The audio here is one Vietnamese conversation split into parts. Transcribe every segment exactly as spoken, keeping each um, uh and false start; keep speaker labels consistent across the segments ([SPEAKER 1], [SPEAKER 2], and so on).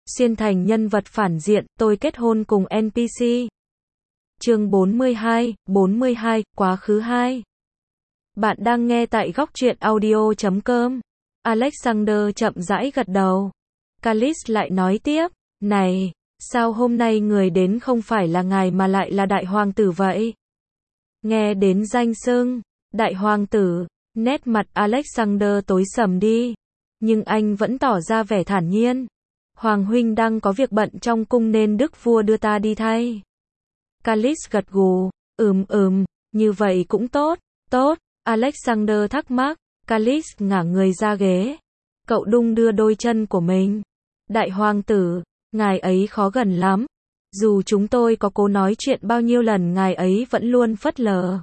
[SPEAKER 1] Xuyên thành nhân vật phản diện, tôi kết hôn cùng en pê xê. Chương bốn mươi hai, bốn mươi hai, quá khứ hai. Bạn đang nghe tại góc truyện audio chấm com. Alexander chậm rãi gật đầu. Callis lại nói tiếp, này, sao hôm nay người đến không phải là ngài mà lại là đại hoàng tử vậy? Nghe đến danh xưng, đại hoàng tử, nét mặt Alexander tối sầm đi. Nhưng anh vẫn tỏ ra vẻ thản nhiên. Hoàng huynh đang có việc bận trong cung nên đức vua đưa ta đi thay. Callis gật gù, ừm ừm, như vậy cũng tốt, tốt. Alexander thắc mắc, Callis ngả người ra ghế. Cậu đung đưa đôi chân của mình. Đại hoàng tử, ngài ấy khó gần lắm. Dù chúng tôi có cố nói chuyện bao nhiêu lần ngài ấy vẫn luôn phớt lờ.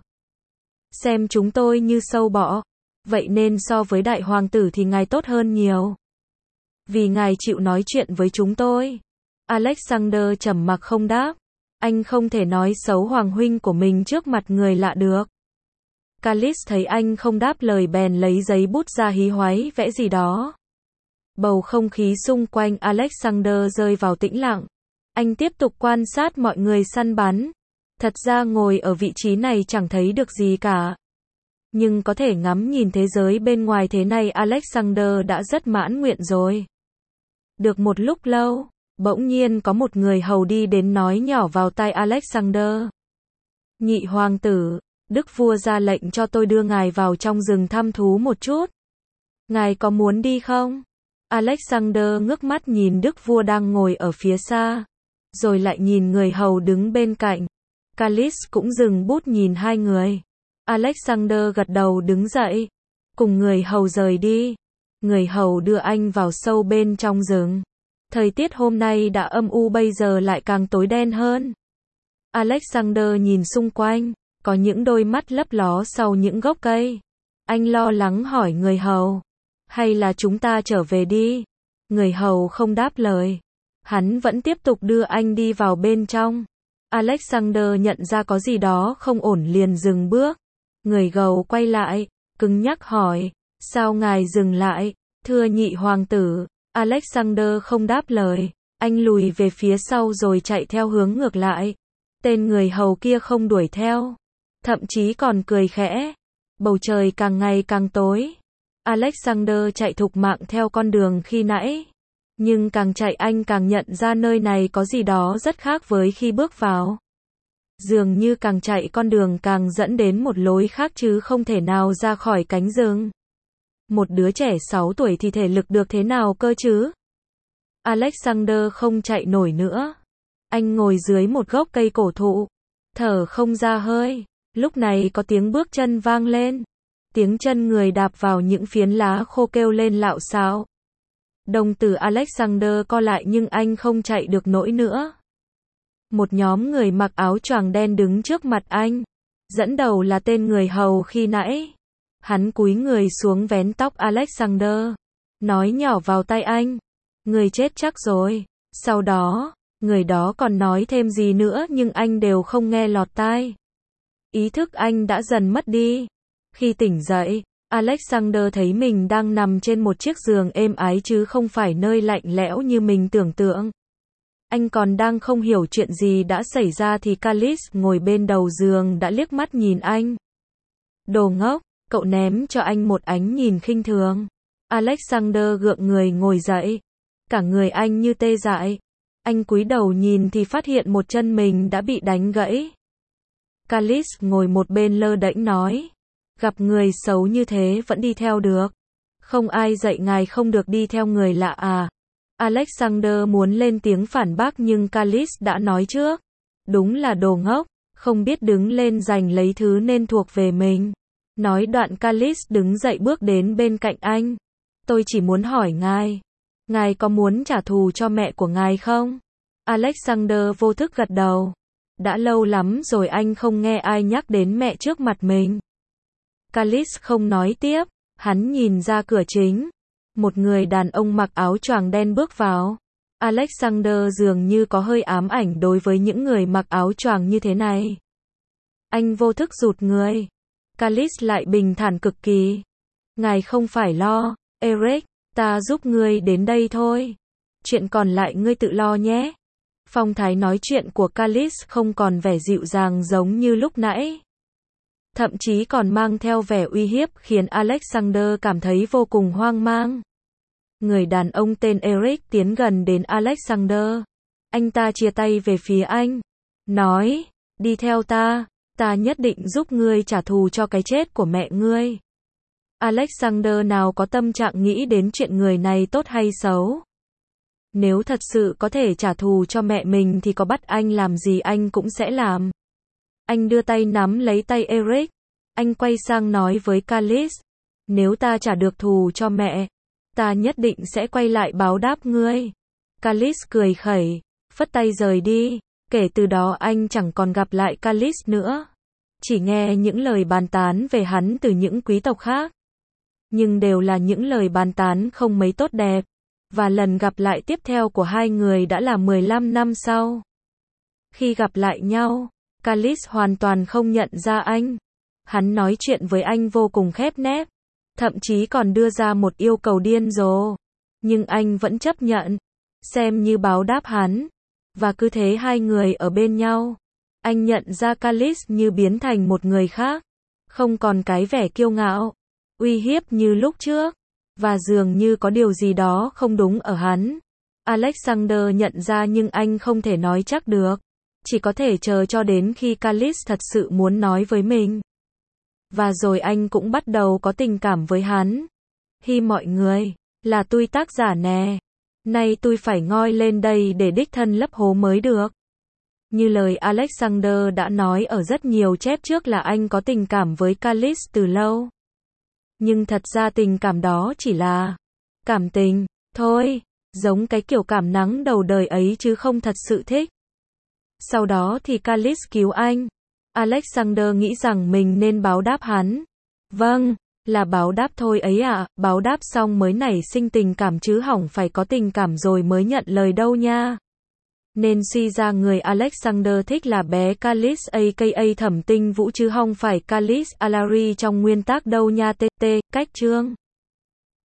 [SPEAKER 1] Xem chúng tôi như sâu bọ. Vậy nên so với đại hoàng tử thì ngài tốt hơn nhiều. Vì ngài chịu nói chuyện với chúng tôi. Alexander trầm mặc không đáp. Anh không thể nói xấu hoàng huynh của mình trước mặt người lạ được. Callis thấy anh không đáp lời bèn lấy giấy bút ra hí hoáy vẽ gì đó. Bầu không khí xung quanh Alexander rơi vào tĩnh lặng. Anh tiếp tục quan sát mọi người săn bắn. Thật ra ngồi ở vị trí này chẳng thấy được gì cả. Nhưng có thể ngắm nhìn thế giới bên ngoài thế này Alexander đã rất mãn nguyện rồi. Được một lúc lâu, bỗng nhiên có một người hầu đi đến nói nhỏ vào tai Alexander. Nhị hoàng tử, đức vua ra lệnh cho tôi đưa ngài vào trong rừng thăm thú một chút. Ngài có muốn đi không? Alexander ngước mắt nhìn đức vua đang ngồi ở phía xa, rồi lại nhìn người hầu đứng bên cạnh. Callis cũng dừng bút nhìn hai người. Alexander gật đầu đứng dậy, cùng người hầu rời đi. Người hầu đưa anh vào sâu bên trong rừng. Thời tiết hôm nay đã âm u bây giờ lại càng tối đen hơn. Alexander nhìn xung quanh, có những đôi mắt lấp ló sau những gốc cây. Anh lo lắng hỏi người hầu, hay là chúng ta trở về đi? Người hầu không đáp lời. Hắn vẫn tiếp tục đưa anh đi vào bên trong. Alexander nhận ra có gì đó không ổn liền dừng bước. Người hầu quay lại, cứng nhắc hỏi, sao ngài dừng lại? Thưa nhị hoàng tử. Alexander không đáp lời. Anh lùi về phía sau rồi chạy theo hướng ngược lại. Tên người hầu kia không đuổi theo, thậm chí còn cười khẽ. Bầu trời càng ngày càng tối. Alexander chạy thục mạng theo con đường khi nãy. Nhưng càng chạy anh càng nhận ra nơi này có gì đó rất khác với khi bước vào. Dường như càng chạy con đường càng dẫn đến một lối khác chứ không thể nào ra khỏi cánh rừng. Một đứa trẻ sáu tuổi thì thể lực được thế nào cơ chứ? Alexander không chạy nổi nữa. Anh ngồi dưới một gốc cây cổ thụ, thở không ra hơi. Lúc này có tiếng bước chân vang lên. Tiếng chân người đạp vào những phiến lá khô kêu lên lạo xạo. Đồng tử Alexander co lại nhưng anh không chạy được nổi nữa. Một nhóm người mặc áo choàng đen đứng trước mặt anh. Dẫn đầu là tên người hầu khi nãy. Hắn cúi người xuống vén tóc Alexander, nói nhỏ vào tai anh, người chết chắc rồi. Sau đó, người đó còn nói thêm gì nữa nhưng anh đều không nghe lọt tai. Ý thức anh đã dần mất đi. Khi tỉnh dậy, Alexander thấy mình đang nằm trên một chiếc giường êm ái chứ không phải nơi lạnh lẽo như mình tưởng tượng. Anh còn đang không hiểu chuyện gì đã xảy ra thì Callis ngồi bên đầu giường đã liếc mắt nhìn anh. Đồ ngốc, cậu ném cho anh một ánh nhìn khinh thường. Alexander gượng người ngồi dậy. Cả người anh như tê dại. Anh cúi đầu nhìn thì phát hiện một chân mình đã bị đánh gãy. Callis ngồi một bên lơ đễnh nói. Gặp người xấu như thế vẫn đi theo được. Không ai dạy ngài không được đi theo người lạ à? Alexander muốn lên tiếng phản bác nhưng Callis đã nói trước. Đúng là đồ ngốc, không biết đứng lên giành lấy thứ nên thuộc về mình. Nói đoạn Callis đứng dậy bước đến bên cạnh anh. Tôi chỉ muốn hỏi ngài, ngài có muốn trả thù cho mẹ của ngài không? Alexander vô thức gật đầu. Đã lâu lắm rồi anh không nghe ai nhắc đến mẹ trước mặt mình. Callis không nói tiếp, hắn nhìn ra cửa chính. Một người đàn ông mặc áo choàng đen bước vào. Alexander dường như có hơi ám ảnh đối với những người mặc áo choàng như thế này. Anh vô thức rụt người. Callis lại bình thản cực kỳ. Ngài không phải lo, Eric, ta giúp ngươi đến đây thôi. Chuyện còn lại ngươi tự lo nhé. Phong thái nói chuyện của Kalis không còn vẻ dịu dàng giống như lúc nãy. Thậm chí còn mang theo vẻ uy hiếp khiến Alexander cảm thấy vô cùng hoang mang. Người đàn ông tên Eric tiến gần đến Alexander. Anh ta chia tay về phía anh. Nói, đi theo ta, ta nhất định giúp ngươi trả thù cho cái chết của mẹ ngươi. Alexander nào có tâm trạng nghĩ đến chuyện người này tốt hay xấu. Nếu thật sự có thể trả thù cho mẹ mình thì có bắt anh làm gì anh cũng sẽ làm. Anh đưa tay nắm lấy tay Eric. Anh quay sang nói với Kalis. Nếu ta trả được thù cho mẹ, ta nhất định sẽ quay lại báo đáp ngươi. Kalis cười khẩy, phất tay rời đi. Kể từ đó anh chẳng còn gặp lại Kalis nữa. Chỉ nghe những lời bàn tán về hắn từ những quý tộc khác. Nhưng đều là những lời bàn tán không mấy tốt đẹp. Và lần gặp lại tiếp theo của hai người đã là mười lăm năm sau. Khi gặp lại nhau, Kalis hoàn toàn không nhận ra anh. Hắn nói chuyện với anh vô cùng khép nép. Thậm chí còn đưa ra một yêu cầu điên rồ. Nhưng anh vẫn chấp nhận. Xem như báo đáp hắn. Và cứ thế hai người ở bên nhau. Anh nhận ra Kalis như biến thành một người khác. Không còn cái vẻ kiêu ngạo, uy hiếp như lúc trước. Và dường như có điều gì đó không đúng ở hắn. Alexander nhận ra nhưng anh không thể nói chắc được. Chỉ có thể chờ cho đến khi Kalis thật sự muốn nói với mình. Và rồi anh cũng bắt đầu có tình cảm với hắn. Hi mọi người, là tôi tác giả nè. Nay tôi phải ngoi lên đây để đích thân lấp hố mới được. Như lời Alexander đã nói ở rất nhiều chép trước là anh có tình cảm với Kalis từ lâu. Nhưng thật ra tình cảm đó chỉ là cảm tình, thôi, giống cái kiểu cảm nắng đầu đời ấy chứ không thật sự thích. Sau đó thì Kalis cứu anh. Alexander nghĩ rằng mình nên báo đáp hắn. Vâng, là báo đáp thôi ấy ạ, à, báo đáp xong mới nảy sinh tình cảm chứ hỏng phải có tình cảm rồi mới nhận lời đâu nha. Nên suy ra người Alexander thích là bé Kalis aka Thẩm Tinh Vũ chứ không phải Kalis Alari trong nguyên tác đâu nha. Tt, cách chương.